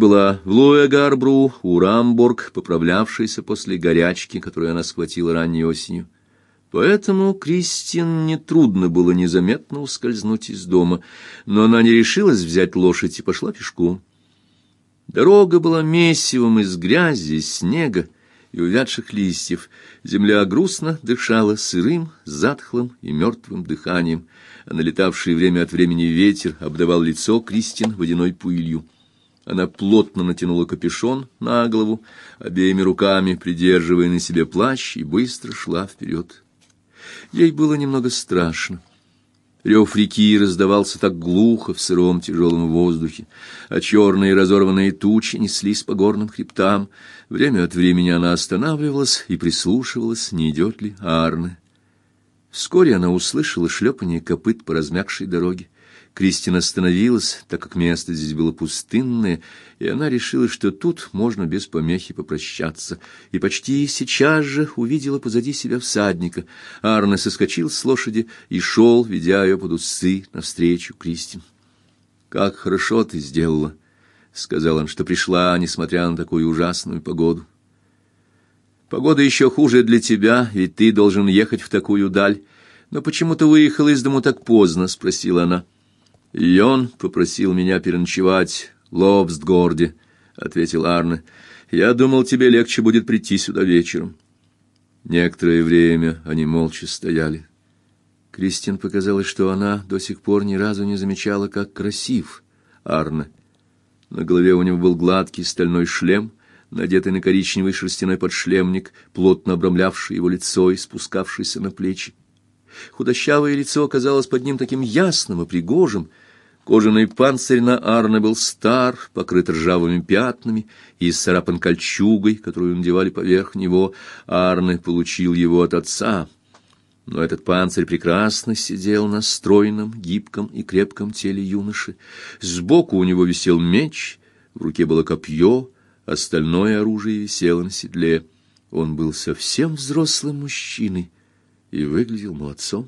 была в Луэгарбру, у Рамборг, поправлявшейся после горячки, которую она схватила ранней осенью. Поэтому Кристин нетрудно было незаметно ускользнуть из дома, но она не решилась взять лошадь и пошла пешком. Дорога была месивом из грязи, снега и увядших листьев. Земля грустно дышала сырым, затхлым и мертвым дыханием, а налетавший время от времени ветер обдавал лицо Кристин водяной пылью. Она плотно натянула капюшон на голову, обеими руками придерживая на себе плащ, и быстро шла вперед. Ей было немного страшно. Рев реки раздавался так глухо в сыром тяжелом воздухе, а черные разорванные тучи неслись по горным хребтам. Время от времени она останавливалась и прислушивалась, не идет ли Арне. Вскоре она услышала шлепанье копыт по размякшей дороге. Кристин остановилась, так как место здесь было пустынное, и она решила, что тут можно без помехи попрощаться, и почти сейчас же увидела позади себя всадника. Арне соскочил с лошади и шел, ведя ее под усы, навстречу Кристин. «Как хорошо ты сделала», — сказал он, — «что пришла, несмотря на такую ужасную погоду. Погода еще хуже для тебя, ведь ты должен ехать в такую даль. Но почему ты выехал из дому так поздно?» — спросила она. «Йон попросил меня переночевать в Лобстгорде», — ответил Арне. «Я думал, тебе легче будет прийти сюда вечером». Некоторое время они молча стояли. Кристин показалось, что она до сих пор ни разу не замечала, как красив Арне. На голове у него был гладкий стальной шлем, надетый на коричневый шерстяной подшлемник, плотно обрамлявший его лицо и спускавшийся на плечи. Худощавое лицо оказалось под ним таким ясным и пригожим. Кожаный панцирь на Арне был стар, покрыт ржавыми пятнами и исцарапан кольчугой, которую надевали поверх него. Арне получил его от отца. Но этот панцирь прекрасно сидел на стройном, гибком и крепком теле юноши. Сбоку у него висел меч, в руке было копье, остальное оружие висело на седле. Он был совсем взрослым мужчиной и выглядел молодцом.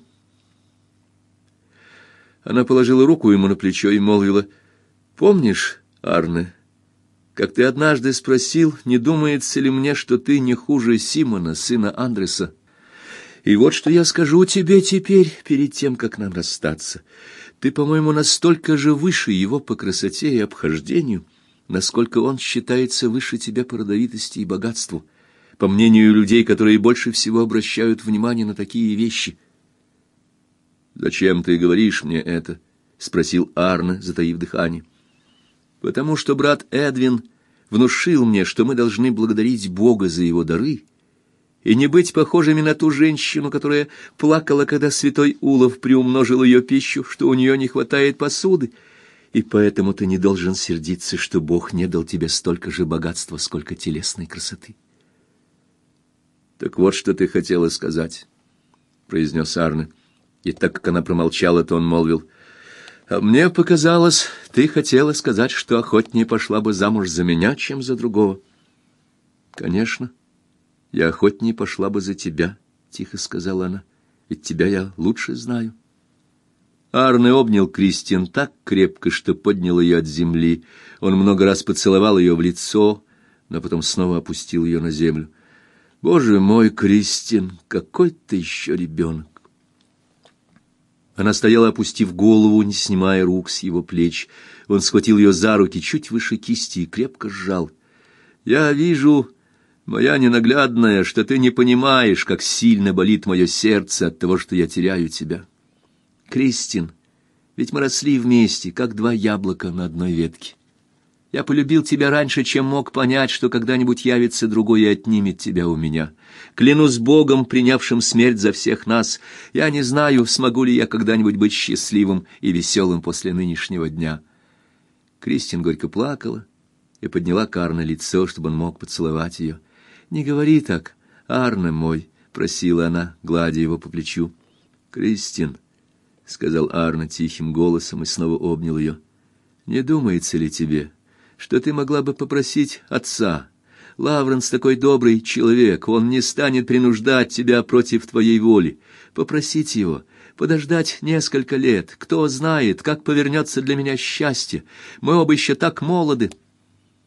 Она положила руку ему на плечо и молвила: «Помнишь, Арне, как ты однажды спросил, не думается ли мне, что ты не хуже Симона, сына Андреса? И вот что я скажу тебе теперь, перед тем, как нам расстаться. Ты, по-моему, настолько же выше его по красоте и обхождению, насколько он считается выше тебя по родовитости и богатству, по мнению людей, которые больше всего обращают внимание на такие вещи». «Зачем ты говоришь мне это?» — спросил Арне, затаив дыхание. «Потому что брат Эдвин внушил мне, что мы должны благодарить Бога за его дары и не быть похожими на ту женщину, которая плакала, когда святой Улов приумножил ее пищу, что у нее не хватает посуды, и поэтому ты не должен сердиться, что Бог не дал тебе столько же богатства, сколько телесной красоты». «Так вот, что ты хотела сказать», — произнес Арне. И так как она промолчала, то он молвил: «А мне показалось, ты хотела сказать, что охотнее пошла бы замуж за меня, чем за другого». «Конечно, я охотнее пошла бы за тебя», — тихо сказала она, — «ведь тебя я лучше знаю». Арне обнял Кристин так крепко, что поднял ее от земли. Он много раз поцеловал ее в лицо, но потом снова опустил ее на землю. «Боже мой, Кристин, какой ты еще ребенок!» Она стояла, опустив голову, не снимая рук с его плеч. Он схватил ее за руки чуть выше кисти и крепко сжал. «Я вижу, моя ненаглядная, что ты не понимаешь, как сильно болит мое сердце от того, что я теряю тебя. Кристин, ведь мы росли вместе, как два яблока на одной ветке. Я полюбил тебя раньше, чем мог понять, что когда-нибудь явится другой и отнимет тебя у меня. Клянусь Богом, принявшим смерть за всех нас, я не знаю, смогу ли я когда-нибудь быть счастливым и веселым после нынешнего дня». Кристин горько плакала и подняла к Арне лицо, чтобы он мог поцеловать ее. «Не говори так, Арне мой», — просила она, гладя его по плечу. «Кристин», — сказал Арне тихим голосом и снова обнял ее, — «не думается ли тебе, что ты могла бы попросить отца? Лавренс такой добрый человек, он не станет принуждать тебя против твоей воли. Попросить его, подождать несколько лет. Кто знает, как повернется для меня счастье. Мы оба еще так молоды».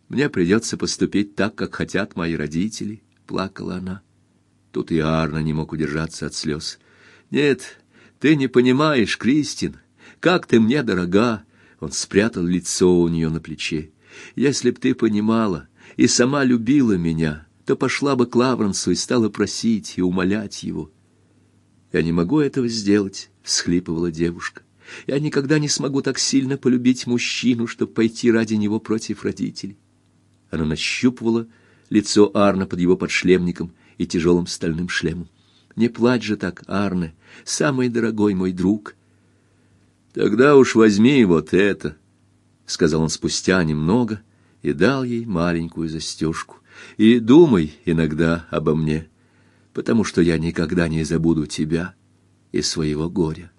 Мне придется поступить так, как хотят мои родители, — плакала она. Тут и Арне не мог удержаться от слез. Нет, ты не понимаешь, Кристин, как ты мне дорога. Он спрятал лицо у нее на плече. Если б ты понимала и сама любила меня, то пошла бы к Лавренсу и стала просить и умолять его. Я не могу этого сделать, — всхлипывала девушка. Я никогда не смогу так сильно полюбить мужчину, чтобы пойти ради него против родителей. Она нащупывала лицо Арне под его подшлемником и тяжелым стальным шлемом. Не плачь же так, Арне, самый дорогой мой друг. Тогда уж возьми вот это, — сказал он спустя немного и дал ей маленькую застежку. И думай иногда обо мне, потому что я никогда не забуду тебя и своего горя.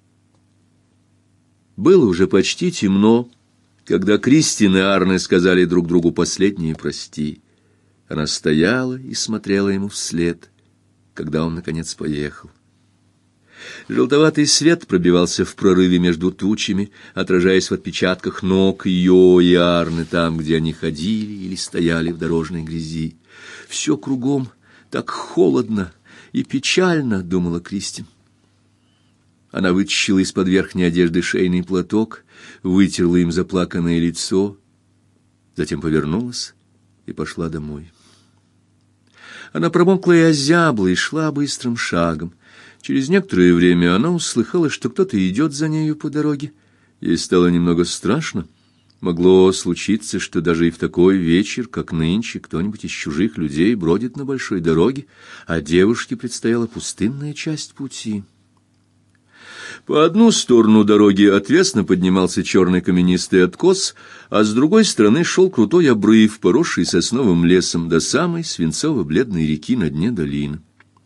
Было уже почти темно, когда Кристин и Арне сказали друг другу последние прости. Она стояла и смотрела ему вслед, когда он наконец поехал. Желтоватый свет пробивался в прорыве между тучами, отражаясь в отпечатках ног ее и Арны там, где они ходили или стояли в дорожной грязи. Все кругом так холодно и печально, — думала Кристин. Она вытащила из-под верхней одежды шейный платок, вытерла им заплаканное лицо, затем повернулась и пошла домой. Она промокла и озябла и шла быстрым шагом. Через некоторое время она услыхала, что кто-то идет за нею по дороге. Ей стало немного страшно. Могло случиться, что даже и в такой вечер, как нынче, кто-нибудь из чужих людей бродит на большой дороге, а девушке предстояла пустынная часть пути. По одну сторону дороги отвесно поднимался черный каменистый откос, а с другой стороны шел крутой обрыв, поросший сосновым лесом до самой свинцово-бледной реки на дне долины.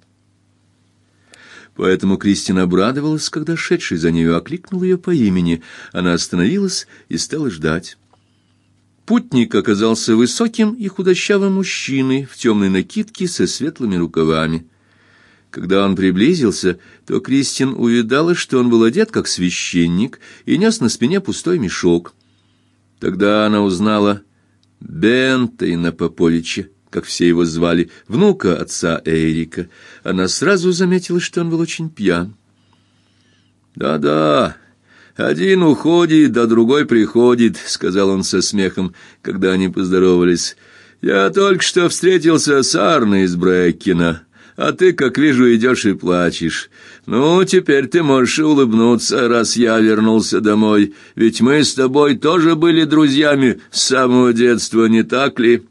Поэтому Кристина обрадовалась, когда шедший за нею окликнул ее по имени. Она остановилась и стала ждать. Путник оказался высоким и худощавым мужчиной в темной накидке со светлыми рукавами. Когда он приблизился, то Кристин увидала, что он был одет как священник и нес на спине пустой мешок. Тогда она узнала Бентейна Поповича, как все его звали, внука отца Эрика. Она сразу заметила, что он был очень пьян. «Да-да, один уходит, да другой приходит», — сказал он со смехом, когда они поздоровались. «Я только что встретился с Арной из Брэккена, а ты, как вижу, идешь и плачешь. Ну, теперь ты можешь улыбнуться, раз я вернулся домой, ведь мы с тобой тоже были друзьями с самого детства, не так ли?»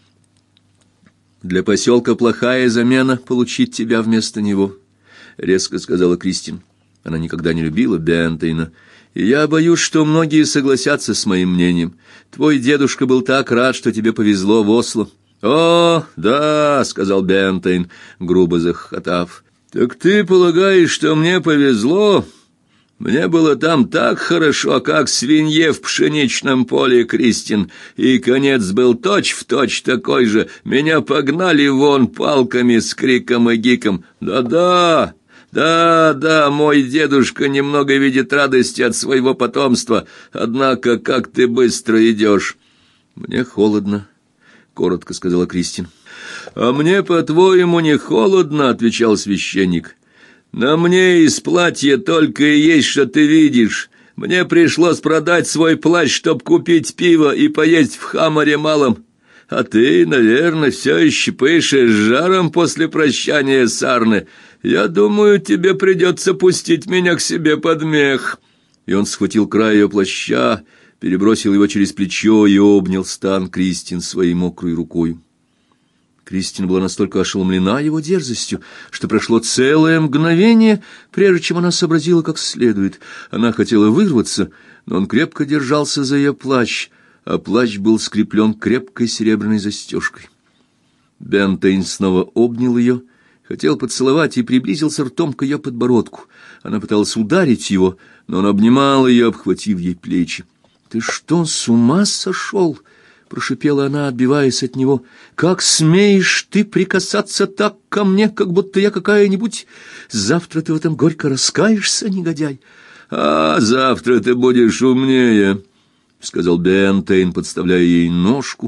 «Для поселка плохая замена получить тебя вместо него», — резко сказала Кристин. Она никогда не любила Бентейна, и я боюсь, что многие согласятся с моим мнением. Твой дедушка был так рад, что тебе повезло в Осло. «О, да», — сказал Бентейн, грубо захохотав. «Так ты полагаешь, что мне повезло? Мне было там так хорошо, как свинье в пшеничном поле, Кристин, и конец был точь-в-точь такой же. Меня погнали вон палками с криком и гиком. Да-да, да-да, мой дедушка немного видит радости от своего потомства, однако как ты быстро идешь». «Мне холодно», — коротко сказала Кристин. «А мне, по-твоему, не холодно?» — отвечал священник. «На мне из платья только и есть, что ты видишь. Мне пришлось продать свой плащ, чтоб купить пиво и поесть в Хамаре малом. А ты, наверное, все еще пышешь жаром после прощания с Арне. Я думаю, тебе придется пустить меня к себе под мех». И он схватил край ее плаща, перебросил его через плечо и обнял стан Кристин своей мокрой рукой. Кристин была настолько ошеломлена его дерзостью, что прошло целое мгновение, прежде чем она сообразила как следует. Она хотела вырваться, но он крепко держался за ее плащ, а плащ был скреплен крепкой серебряной застежкой. Бентейн снова обнял ее, хотел поцеловать и приблизился ртом к ее подбородку. Она пыталась ударить его, но он обнимал ее, обхватив ей плечи. «Ты что, с ума сошел?» — прошипела она, отбиваясь от него. «Как смеешь ты прикасаться так ко мне, как будто я какая-нибудь? Завтра ты в этом горько раскаешься, негодяй!» «А завтра ты будешь умнее», — сказал Бентейн, подставляя ей ножку,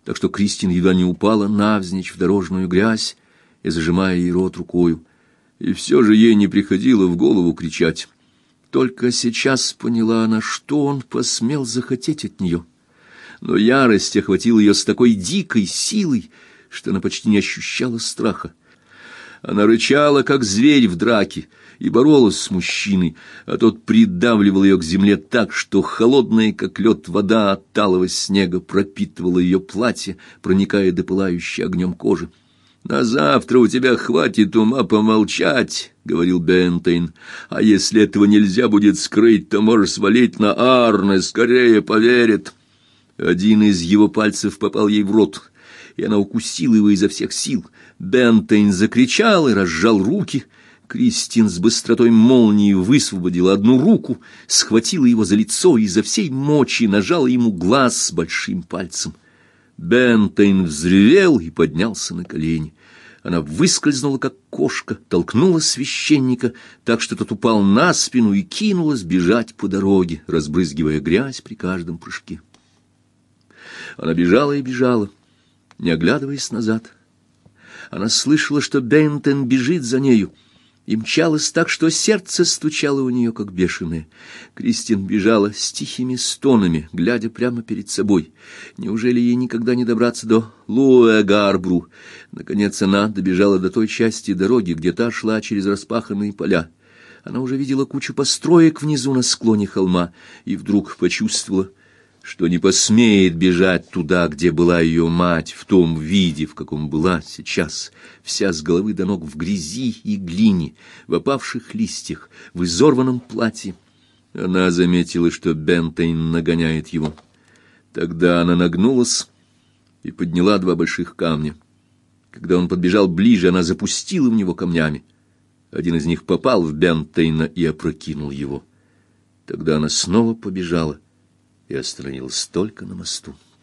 так что Кристин едва не упала навзничь в дорожную грязь и зажимая ей рот рукою. И все же ей не приходило в голову кричать. Только сейчас поняла она, что он посмел захотеть от нее. Но ярость охватила ее с такой дикой силой, что она почти не ощущала страха. Она рычала, как зверь в драке, и боролась с мужчиной, а тот придавливал ее к земле так, что холодная, как лед, вода от талого снега пропитывала ее платье, проникая до пылающей огнем кожи. «На завтра у тебя хватит ума помолчать», — говорил Бентейн. «А если этого нельзя будет скрыть, то можешь свалить на Арне, скорее поверит». Один из его пальцев попал ей в рот, и она укусила его изо всех сил. Бентейн закричал и разжал руки. Кристин с быстротой молнии высвободила одну руку, схватила его за лицо и изо всей мочи нажала ему глаз с большим пальцем. Бентейн взревел и поднялся на колени. Она выскользнула, как кошка, толкнула священника, так что тот упал на спину и кинулась бежать по дороге, разбрызгивая грязь при каждом прыжке. Она бежала и бежала, не оглядываясь назад. Она слышала, что Бентейн бежит за нею, и мчалась так, что сердце стучало у нее, как бешеное. Кристин бежала с тихими стонами, глядя прямо перед собой. Неужели ей никогда не добраться до Луэ-Гарбру? Наконец она добежала до той части дороги, где та шла через распаханные поля. Она уже видела кучу построек внизу на склоне холма, и вдруг почувствовала, что не посмеет бежать туда, где была ее мать, в том виде, в каком была сейчас, вся с головы до ног в грязи и глине, в опавших листьях, в изорванном платье. Она заметила, что Бентейн нагоняет его. Тогда она нагнулась и подняла два больших камня. Когда он подбежал ближе, она запустила в него камнями. Один из них попал в Бентейна и опрокинул его. Тогда она снова побежала и остановилась только на мосту.